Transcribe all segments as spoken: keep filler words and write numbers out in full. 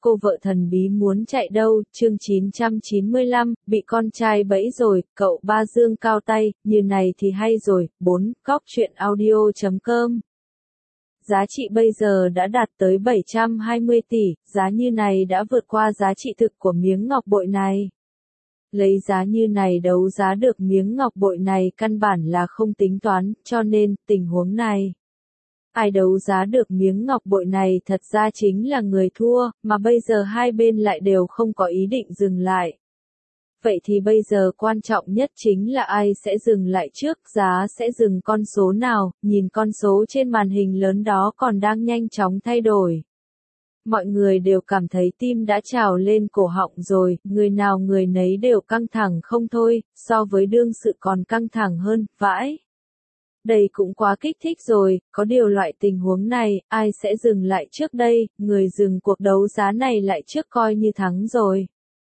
cô vợ thần bí muốn chạy đâu, chương chín trăm chín mươi lăm, bị con trai bẫy rồi, cậu ba Dương cao tay, như này thì hay rồi, bốn, góc truyện audio chấm com. Giá trị bây giờ đã đạt tới bảy trăm hai mươi tỷ, giá như này đã vượt qua giá trị thực của miếng ngọc bội này. Lấy giá như này đấu giá được miếng ngọc bội này căn bản là không tính toán, cho nên, tình huống này. Ai đấu giá được miếng ngọc bội này thật ra chính là người thua, mà bây giờ hai bên lại đều không có ý định dừng lại. Vậy thì bây giờ quan trọng nhất chính là ai sẽ dừng lại trước, giá sẽ dừng con số nào, nhìn con số trên màn hình lớn đó còn đang nhanh chóng thay đổi. Mọi người đều cảm thấy tim đã trào lên cổ họng rồi, người nào người nấy đều căng thẳng không thôi, so với đương sự còn căng thẳng hơn, vãi. Đây cũng quá kích thích rồi, có điều loại tình huống này, ai sẽ dừng lại trước đây, người dừng cuộc đấu giá này lại trước coi như thắng rồi.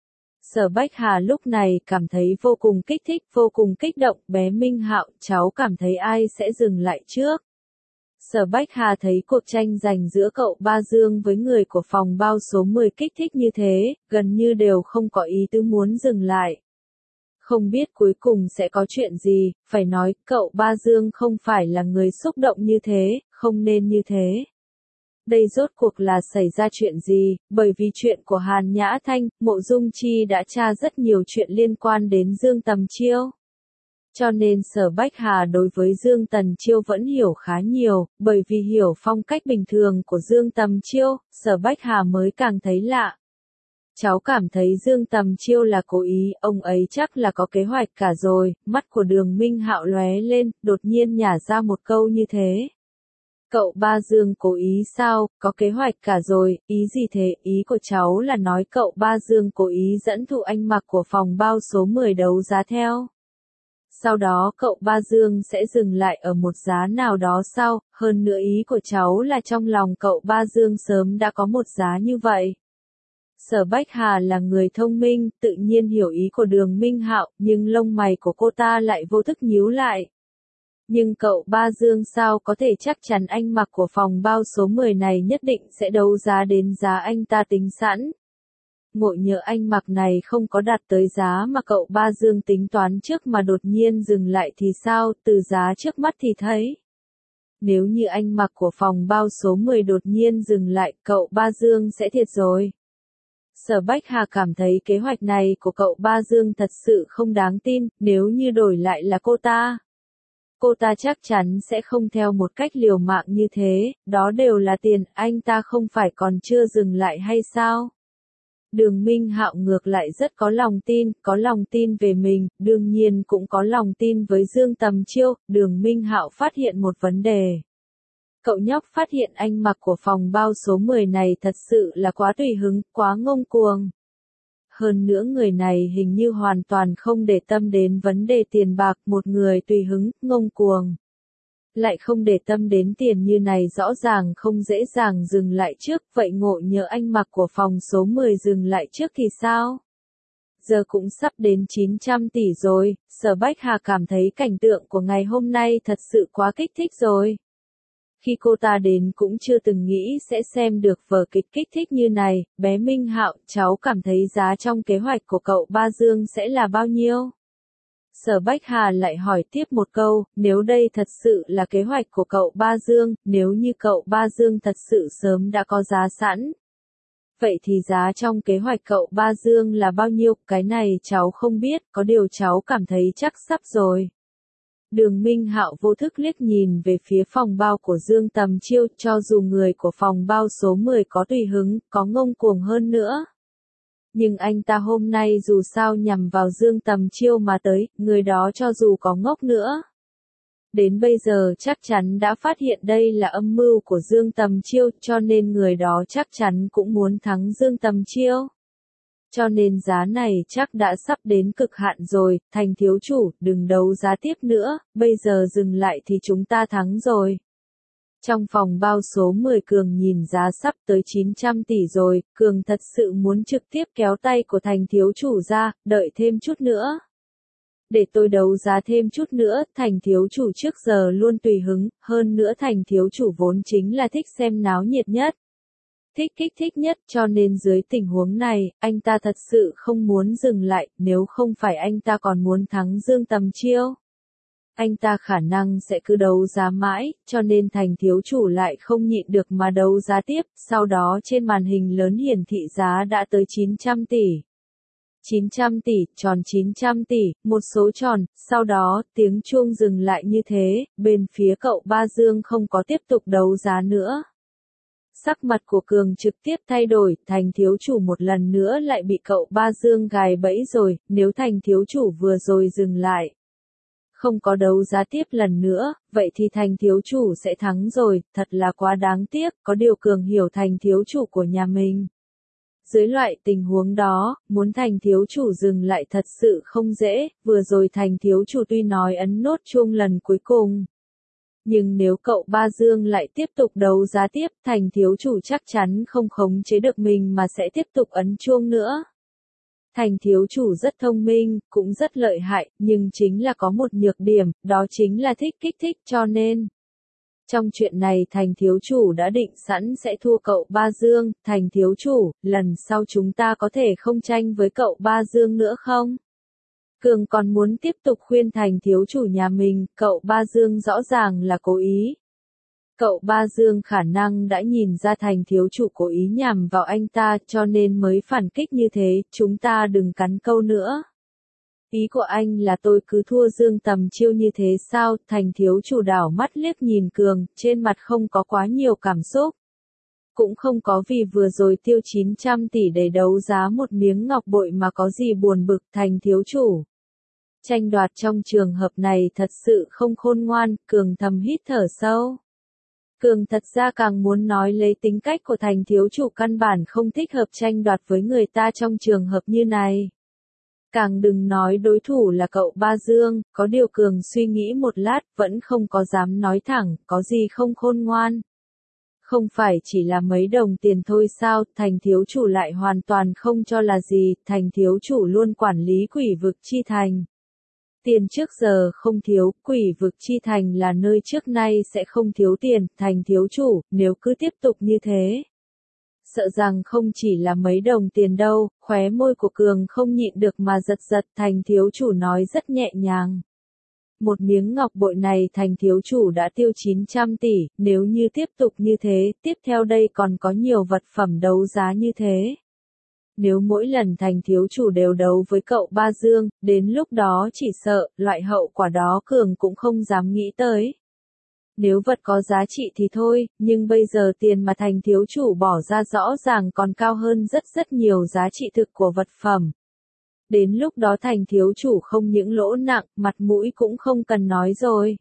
Sở Bách Hà lúc này cảm thấy vô cùng kích thích, vô cùng kích động, bé Minh Hạo, cháu cảm thấy ai sẽ dừng lại trước. Sở Bách Hà thấy cuộc tranh giành giữa cậu Ba Dương với người của phòng bao số mười kích thích như thế, gần như đều không có ý tứ muốn dừng lại. Không biết cuối cùng sẽ có chuyện gì, phải nói, cậu Ba Dương không phải là người xúc động như thế, không nên như thế. Đây rốt cuộc là xảy ra chuyện gì, bởi vì chuyện của Hàn Nhã Thanh, Mộ Dung Chi đã tra rất nhiều chuyện liên quan đến Dương Tầm Chiêu. Cho nên Sở Bách Hà đối với Dương Tầm Chiêu vẫn hiểu khá nhiều, bởi vì hiểu phong cách bình thường của Dương Tầm Chiêu, Sở Bách Hà mới càng thấy lạ. Cháu cảm thấy Dương Tầm Chiêu là cố ý, ông ấy chắc là có kế hoạch cả rồi, mắt của Đường Minh Hạo lóe lên, đột nhiên nhả ra một câu như thế. Cậu Ba Dương cố ý sao, có kế hoạch cả rồi, ý gì thế, ý của cháu là nói cậu Ba Dương cố ý dẫn Thụ Anh Mặc của phòng bao số mười đấu giá theo. Sau đó cậu Ba Dương sẽ dừng lại ở một giá nào đó sao, hơn nữa ý của cháu là trong lòng cậu Ba Dương sớm đã có một giá như vậy. Sở Bách Hà là người thông minh, tự nhiên hiểu ý của Đường Minh Hạo, nhưng lông mày của cô ta lại vô thức nhíu lại. Nhưng cậu Ba Dương sao có thể chắc chắn anh Mặc của phòng bao số mười này nhất định sẽ đấu giá đến giá anh ta tính sẵn. Ngộ nhỡ anh Mặc này không có đạt tới giá mà cậu Ba Dương tính toán trước mà đột nhiên dừng lại thì sao, từ giá trước mắt thì thấy. Nếu như anh Mặc của phòng bao số mười đột nhiên dừng lại, cậu Ba Dương sẽ thiệt rồi. Sở Bách Hà cảm thấy kế hoạch này của cậu Ba Dương thật sự không đáng tin, nếu như đổi lại là cô ta. Cô ta chắc chắn sẽ không theo một cách liều mạng như thế, đó đều là tiền, anh ta không phải còn chưa dừng lại hay sao? Đường Minh Hạo ngược lại rất có lòng tin, có lòng tin về mình, đương nhiên cũng có lòng tin với Dương Tầm Chiêu, Đường Minh Hạo phát hiện một vấn đề. Cậu nhóc phát hiện anh Mặc của phòng bao số mười này thật sự là quá tùy hứng, quá ngông cuồng. Hơn nữa người này hình như hoàn toàn không để tâm đến vấn đề tiền bạc, một người tùy hứng, ngông cuồng. Lại không để tâm đến tiền như này rõ ràng không dễ dàng dừng lại trước, vậy ngộ nhỡ anh Mặc của phòng số mười dừng lại trước thì sao? Giờ cũng sắp đến chín trăm tỷ rồi, Sở Bách Hà cảm thấy cảnh tượng của ngày hôm nay thật sự quá kích thích rồi. Khi cô ta đến cũng chưa từng nghĩ sẽ xem được vở kịch kích thích như này, bé Minh Hạo, cháu cảm thấy giá trong kế hoạch của cậu Ba Dương sẽ là bao nhiêu? Sở Bách Hà lại hỏi tiếp một câu, nếu đây thật sự là kế hoạch của cậu Ba Dương, nếu như cậu Ba Dương thật sự sớm đã có giá sẵn. Vậy thì giá trong kế hoạch cậu Ba Dương là bao nhiêu? Cái này cháu không biết, có điều cháu cảm thấy chắc sắp rồi. Đường Minh Hạo vô thức liếc nhìn về phía phòng bao của Dương Tầm Chiêu, cho dù người của phòng bao số mười có tùy hứng, có ngông cuồng hơn nữa. Nhưng anh ta hôm nay dù sao nhằm vào Dương Tầm Chiêu mà tới, người đó cho dù có ngốc nữa. Đến bây giờ chắc chắn đã phát hiện đây là âm mưu của Dương Tầm Chiêu, cho nên người đó chắc chắn cũng muốn thắng Dương Tầm Chiêu. Cho nên giá này chắc đã sắp đến cực hạn rồi, Thành thiếu chủ, đừng đấu giá tiếp nữa, bây giờ dừng lại thì chúng ta thắng rồi. Trong phòng bao số mười Cường nhìn giá sắp tới chín trăm tỷ rồi, Cường thật sự muốn trực tiếp kéo tay của Thành thiếu chủ ra, đợi thêm chút nữa. Để tôi đấu giá thêm chút nữa, Thành thiếu chủ trước giờ luôn tùy hứng, hơn nữa Thành thiếu chủ vốn chính là thích xem náo nhiệt nhất. thích kích thích nhất, cho nên dưới tình huống này, anh ta thật sự không muốn dừng lại, nếu không phải anh ta còn muốn thắng Dương Tầm Chiêu. Anh ta khả năng sẽ cứ đấu giá mãi, cho nên Thành thiếu chủ lại không nhịn được mà đấu giá tiếp, sau đó trên màn hình lớn hiển thị giá đã tới chín trăm tỷ. chín trăm tỷ, tròn chín trăm tỷ, một số tròn, sau đó, tiếng chuông dừng lại như thế, bên phía cậu Ba Dương không có tiếp tục đấu giá nữa. Sắc mặt của Cường trực tiếp thay đổi, Thành thiếu chủ một lần nữa lại bị cậu Ba Dương gài bẫy rồi, nếu Thành thiếu chủ vừa rồi dừng lại. Không có đấu giá tiếp lần nữa, vậy thì Thành thiếu chủ sẽ thắng rồi, thật là quá đáng tiếc, có điều Cường hiểu Thành thiếu chủ của nhà mình. Dưới loại tình huống đó, muốn Thành thiếu chủ dừng lại thật sự không dễ, vừa rồi Thành thiếu chủ tuy nói ấn nốt chuông lần cuối cùng. Nhưng nếu cậu Ba Dương lại tiếp tục đấu giá tiếp, Thành thiếu chủ chắc chắn không khống chế được mình mà sẽ tiếp tục ấn chuông nữa. Thành thiếu chủ rất thông minh, cũng rất lợi hại, nhưng chính là có một nhược điểm, đó chính là thích kích thích cho nên. Trong chuyện này Thành thiếu chủ đã định sẵn sẽ thua cậu Ba Dương, Thành thiếu chủ, lần sau chúng ta có thể không tranh với cậu Ba Dương nữa không? Cường còn muốn tiếp tục khuyên Thành thiếu chủ nhà mình, cậu Ba Dương rõ ràng là cố ý. Cậu Ba Dương khả năng đã nhìn ra Thành thiếu chủ cố ý nhằm vào anh ta cho nên mới phản kích như thế, chúng ta đừng cắn câu nữa. Ý của anh là tôi cứ thua Dương Tầm Chiêu như thế sao? Thành thiếu chủ đảo mắt liếc nhìn Cường, trên mặt không có quá nhiều cảm xúc. Cũng không có vì vừa rồi tiêu chín trăm tỷ để đấu giá một miếng ngọc bội mà có gì buồn bực. Thành thiếu chủ. Tranh đoạt trong trường hợp này thật sự không khôn ngoan, Cường thầm hít thở sâu. Cường thật ra càng muốn nói lấy tính cách của Thành thiếu chủ căn bản không thích hợp tranh đoạt với người ta trong trường hợp như này. Càng đừng nói đối thủ là cậu Ba Dương, có điều Cường suy nghĩ một lát, vẫn không có dám nói thẳng, có gì không khôn ngoan. Không phải chỉ là mấy đồng tiền thôi sao, Thành thiếu chủ lại hoàn toàn không cho là gì, Thành thiếu chủ luôn quản lý quỷ vực chi thành. Tiền trước giờ không thiếu, quỷ vực chi thành là nơi trước nay sẽ không thiếu tiền, Thành thiếu chủ, nếu cứ tiếp tục như thế. Sợ rằng không chỉ là mấy đồng tiền đâu, khóe môi của Cường không nhịn được mà giật giật, Thành thiếu chủ nói rất nhẹ nhàng. Một miếng ngọc bội này Thành thiếu chủ đã tiêu chín trăm tỷ, nếu như tiếp tục như thế, tiếp theo đây còn có nhiều vật phẩm đấu giá như thế. Nếu mỗi lần Thành thiếu chủ đều đấu với cậu Ba Dương, đến lúc đó chỉ sợ, loại hậu quả đó Cường cũng không dám nghĩ tới. Nếu vật có giá trị thì thôi, nhưng bây giờ tiền mà Thành thiếu chủ bỏ ra rõ ràng còn cao hơn rất rất nhiều giá trị thực của vật phẩm. Đến lúc đó Thành thiếu chủ không những lỗ nặng, mặt mũi cũng không cần nói rồi.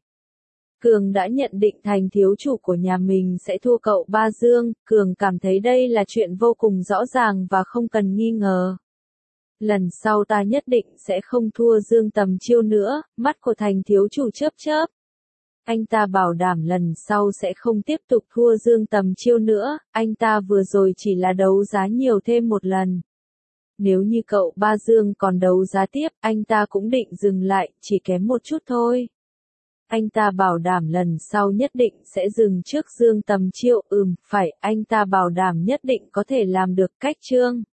Cường đã nhận định Thành thiếu chủ của nhà mình sẽ thua cậu Ba Dương, Cường cảm thấy đây là chuyện vô cùng rõ ràng và không cần nghi ngờ. Lần sau ta nhất định sẽ không thua Dương Tầm Chiêu nữa, mắt của Thành thiếu chủ chớp chớp. Anh ta bảo đảm lần sau sẽ không tiếp tục thua Dương Tầm Chiêu nữa, anh ta vừa rồi chỉ là đấu giá nhiều thêm một lần. Nếu như cậu Ba Dương còn đấu giá tiếp, anh ta cũng định dừng lại, chỉ kém một chút thôi. Anh ta bảo đảm lần sau nhất định sẽ dừng trước Dương Tầm Chiêu, ừm, phải, anh ta bảo đảm nhất định có thể làm được cách chương.